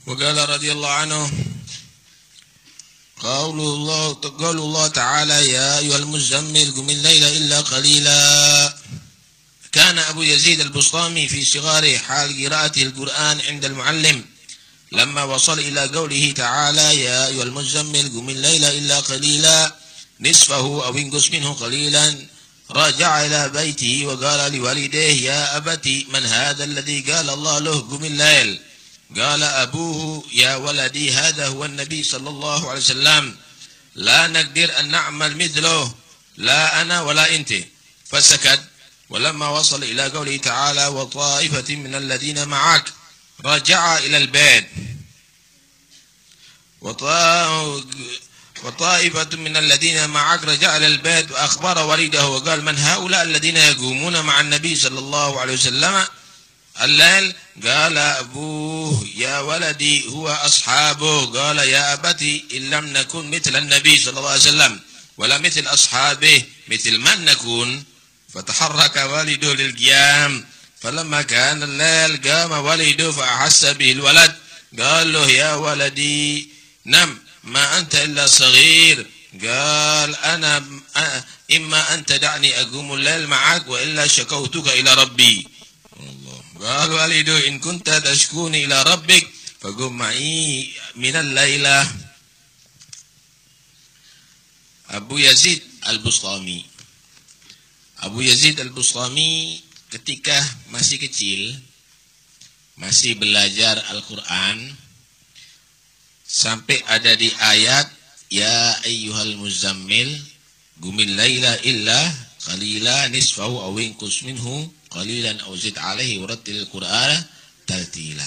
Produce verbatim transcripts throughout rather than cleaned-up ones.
وقال رضي الله عنه قول الله قول الله تعالى يا أيها المزمل قم الليل إلا قليلا. كان أبو يزيد البسطامي في صغار حال قراءته القرآن عند المعلم لما وصل إلى قوله تعالى يا أيها المزمل قم الليل إلا قليلا نصفه أو انقص منه قليلا رجع إلى بيته وقال لوالديه يا أبتي من هذا الذي قال الله له قم الليل؟ قال أبوه يا ولدي هذا هو النبي صلى الله عليه وسلم لا نقدر أن نعمل مثله لا أنا ولا أنت. فسكت. ولما وصل إلى قوله تعالى وطائفة من الذين معك رجع إلى البيت وطائفة من الذين معك رجع إلى البيت وأخبر والده وقال من هؤلاء الذين يقومون مع النبي صلى الله عليه وسلم الليل؟ قال أبوه يا ولدي هو أصحابه. قال يا أبتي إن لم نكن مثل النبي صلى الله عليه وسلم ولا مثل أصحابه مثل من نكون؟ فتحرك والده للقيام فلما كان الليل قام والده فأحس به الولد قال له يا ولدي نم ما أنت إلا صغير. قال أنا إما أن تدعني أقوم الليل معك وإلا شكوتك إلى ربي. قال والده إن كنت تشكوني إلى ربك فقم معي من الليلة. Abu Yazid Al-Bustami. Abu Yazid Al-Bustami ketika masih kecil, masih belajar Al-Quran, sampai ada di ayat ya ayyuhal muzammil qumil laila illa qalila nisfahu aw inqus minhu qalilan aw zid alaihi warattilil qur'ana tartila.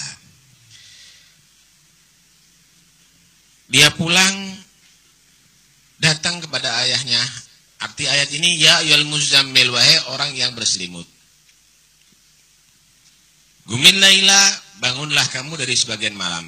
Dia pulang datang kepada ayahnya. Arti ayat ini ya ayyuhal muzammil, wahai orang yang berselimut. Qumil laila, bangunlah kamu dari sebagian malam.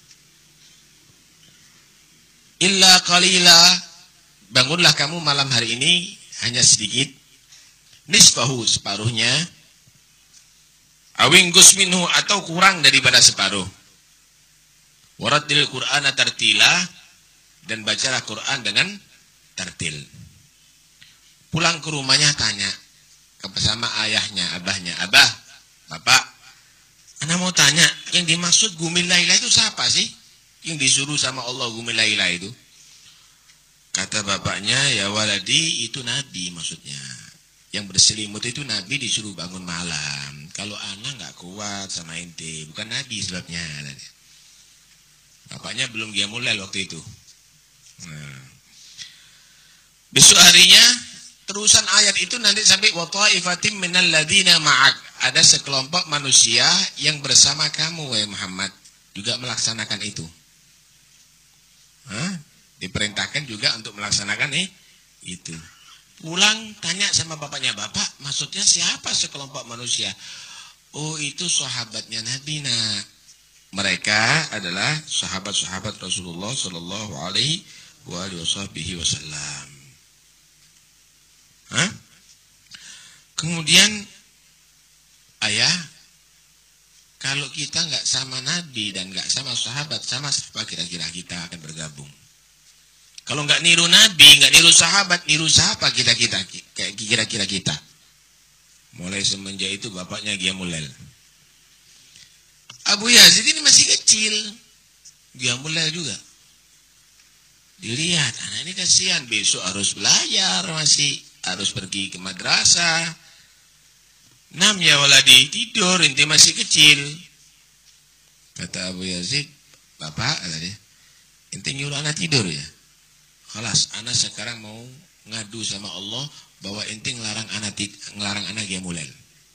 Illa qalila, bangunlah kamu malam hari ini hanya sedikit. Nisfahu, separuhnya. Awinggus minhu, atau kurang daripada separuh. Warattil Qur'ana tartila, dan bacalah Quran dengan tartil. Pulang ke rumahnya tanya bersama ayahnya, abahnya, abah, bapak, anak mau tanya, yang dimaksud qumil laila itu siapa sih? Yang disuruh sama Allah qumil laila itu? Kata bapaknya, ya waladi, itu nabi maksudnya. Yang berselimut itu nabi disuruh bangun malam. Kalau anak nggak kuat sama ente, bukan nabi sebabnya. Bapaknya belum qiyamul lail waktu itu. Nah. Besok harinya terusan ayat itu nanti sampai wa ta'ifatim minal ladzina ma'ak. Ada sekelompok manusia yang bersama kamu wahai Muhammad juga melaksanakan itu. Hah? Diperintahkan juga untuk melaksanakan eh, itu. Pulang tanya sama bapaknya, bapak maksudnya siapa sekelompok manusia? Oh itu sahabatnya Nabi nak. Mereka adalah sahabat-sahabat Rasulullah Sallallahu Alaihi Wasallam. Hah? Kemudian ayah, kalau kita nggak sama Nabi dan nggak sama sahabat, sama siapa kira-kira kita akan bergabung? Kalau nggak niru Nabi, nggak niru sahabat, niru siapa kita kita kayak kira-kira kita? Mulai semenjak itu bapaknya qiyamul lail. Abu Yazid ini masih kecil, qiyamul lail juga. Dilihat, anak ini kasihan, besok harus belajar, masih harus pergi ke madrasah. Nam ya waladi, tidur, ente masih kecil. Kata Abu Yazid, bapak, kata dia, ente nyuruh anak tidur ya? Khalas, anak sekarang mau ngadu sama Allah bahwa ente ngelarang anak ngelarang anak qiyamul lail.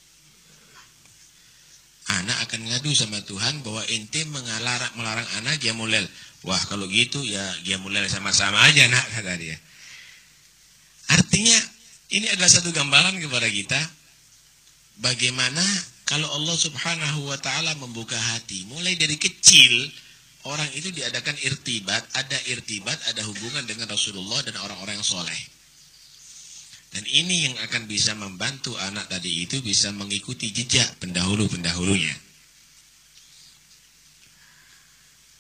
Anak akan ngadu sama Tuhan bahwa ente mengalarang melarang anak qiyamul lail. Wah, kalau gitu ya qiyamul lail sama-sama aja nak, kata dia. Artinya ini adalah satu gambaran kepada kita bagaimana kalau Allah Subhanahu wa taala membuka hati mulai dari kecil. Orang itu diadakan irtibat, ada irtibat, ada hubungan dengan Rasulullah dan orang-orang yang soleh. Dan ini yang akan bisa membantu anak tadi itu bisa mengikuti jejak pendahulu-pendahulunya.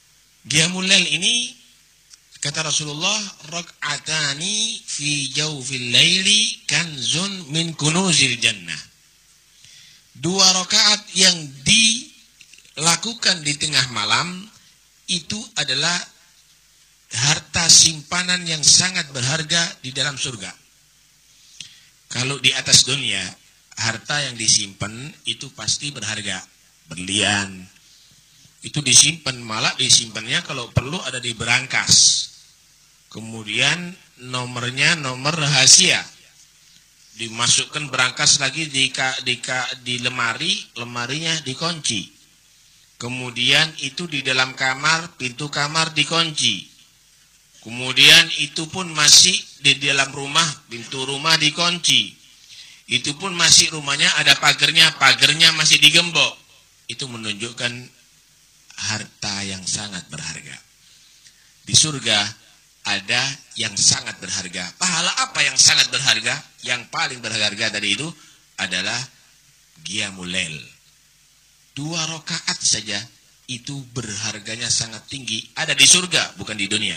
Qiyamul lail ini kata Rasulullah, rak'atani fi jawfil laili kanzun min kunuzil jannah. Dua rakaat yang dilakukan di tengah malam itu adalah harta simpanan yang sangat berharga di dalam surga. Kalau di atas dunia, harta yang disimpan itu pasti berharga, berlian. Itu disimpan, malah disimpannya kalau perlu ada di berangkas. Kemudian nomornya nomor rahasia. Dimasukkan berangkas lagi di, di, di lemari, lemarinya dikunci. Kemudian itu di dalam kamar, pintu kamar dikunci. Kemudian itu pun masih di dalam rumah, pintu rumah dikunci. Itu pun masih rumahnya ada pagernya, pagernya masih digembok. Itu menunjukkan harta yang sangat berharga. Di surga ada yang sangat berharga. Pahala apa yang sangat berharga? Yang paling berharga dari itu adalah qiyamul lail. Dua rakaat saja itu berharganya sangat tinggi. Ada di surga, bukan di dunia.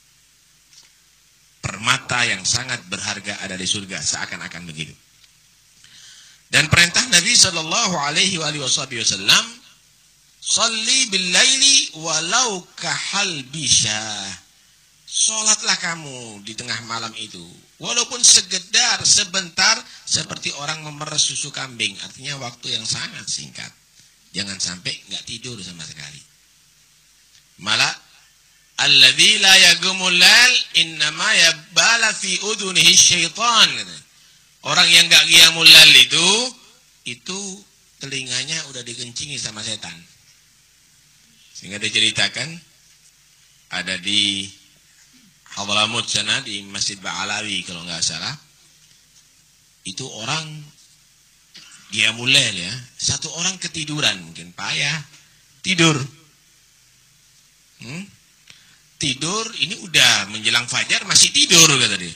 Permata yang sangat berharga ada di surga, seakan-akan begitu. Dan perintah Nabi Shallallahu Alaihi Wasallam, "Salli bil laili walau kahal bisyah." Sholatlah kamu di tengah malam itu, walaupun sekedar sebentar, seperti orang memeras susu kambing. Artinya waktu yang sangat singkat. Jangan sampai nggak tidur sama sekali. Malah alladzi la yaqumul lail innama yabala fi udhunihi syaitan. Orang yang enggak qiyamul lail itu itu telinganya udah dikencingi sama setan. Sehingga diceritakan ada di Hadramut sana di Masjid Ba'alawi kalau enggak salah. Itu orang qiyamul lail ya. Satu orang ketiduran, mungkin payah tidur. Hmm? Tidur, ini udah menjelang fajar masih tidur kata dia.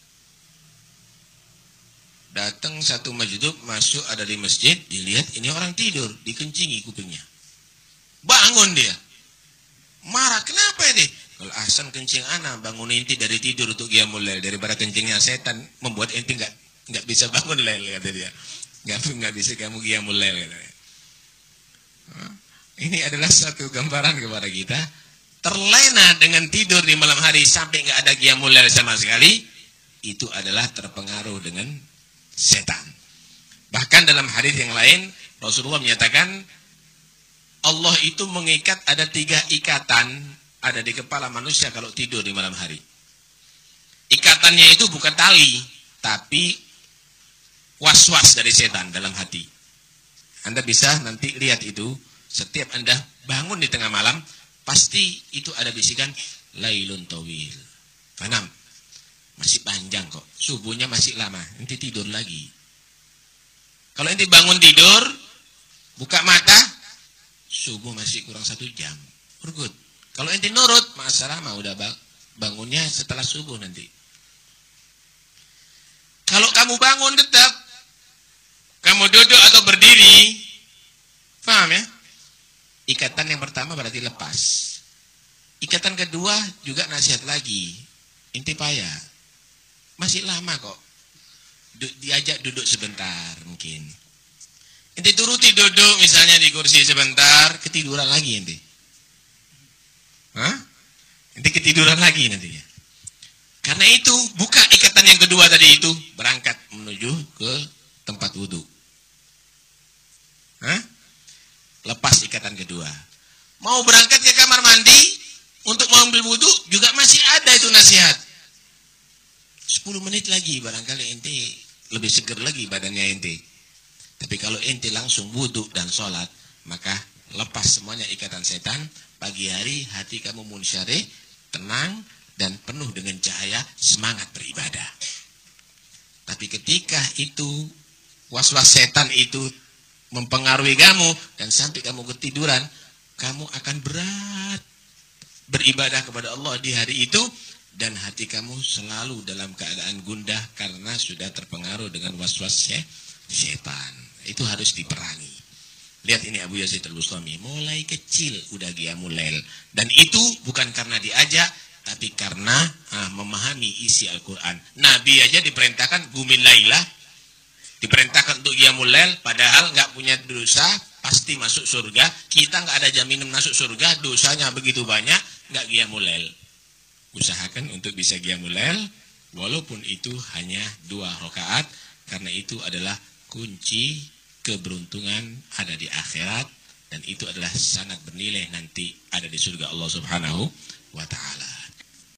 Datang satu majdub, masuk ada di masjid, dilihat ini orang tidur, dikencingi kupingnya. Bangun dia. Marah, kenapa ini? Kalau ahsan kencing ana, bangun inti dari tidur untuk qiyamul lail, daripada kencingnya setan membuat inti enggak enggak bisa bangun lail kata dia. Enggak enggak bisa kamu qiyamul lail kata dia. Ini adalah satu gambaran kepada kita. Terlena dengan tidur di malam hari sampai enggak ada qiyamul lail sama sekali, itu adalah terpengaruh dengan setan. Bahkan dalam hadis yang lain Rasulullah menyatakan Allah itu mengikat ada tiga ikatan ada di kepala manusia kalau tidur di malam hari. Ikatannya itu bukan tali, tapi was-was dari setan dalam hati. Anda bisa nanti lihat itu, setiap Anda bangun di tengah malam, pasti itu ada bisikan lailun tawil. Fanam, masih panjang kok, subuhnya masih lama, nanti tidur lagi. Kalau nanti bangun tidur, buka mata, subuh masih kurang satu jam, urgut. Kalau ente nurut, masalah mah udah bangunnya setelah subuh nanti. Kalau kamu bangun tetap, kamu duduk atau berdiri, paham ya? Ikatan yang pertama berarti lepas. Ikatan kedua juga nasihat lagi. Ente payah, masih lama kok. Diajak duduk sebentar mungkin. Ente turuti duduk misalnya di kursi sebentar, ketiduran lagi ente. Hah? Nanti ketiduran lagi nantinya. Karena itu buka ikatan yang kedua tadi itu, berangkat menuju ke tempat wudhu. Hah? Lepas ikatan kedua. Mau berangkat ke kamar mandi untuk mengambil wudhu juga masih ada itu nasihat. sepuluh menit lagi barangkali ente lebih seger lagi badannya ente. Tapi kalau ente langsung wudhu dan sholat, maka lepas semuanya ikatan setan. Pagi hari hati kamu munsyarih, tenang dan penuh dengan cahaya semangat beribadah. Tapi ketika itu was-was setan itu mempengaruhi kamu dan sampai kamu ketiduran, kamu akan berat beribadah kepada Allah di hari itu dan hati kamu selalu dalam keadaan gundah karena sudah terpengaruh dengan was-was setan. Itu harus diperangi. Lihat ini Abu Yazid Al-Bustami, mulai kecil udah qiyamul lail. Dan itu bukan karena diajak, tapi karena ah, memahami isi Al-Quran. Nabi aja diperintahkan qumil lailah, diperintahkan untuk qiyamul lail, padahal nggak punya dosa, pasti masuk surga. Kita nggak ada jaminan masuk surga, dosanya begitu banyak, nggak qiyamul lail. Usahakan untuk bisa qiyamul lail, walaupun itu hanya dua rakaat, karena itu adalah kunci keberuntungan ada di akhirat, dan itu adalah sangat bernilai nanti ada di surga Allah Subhanahu wa ta'ala.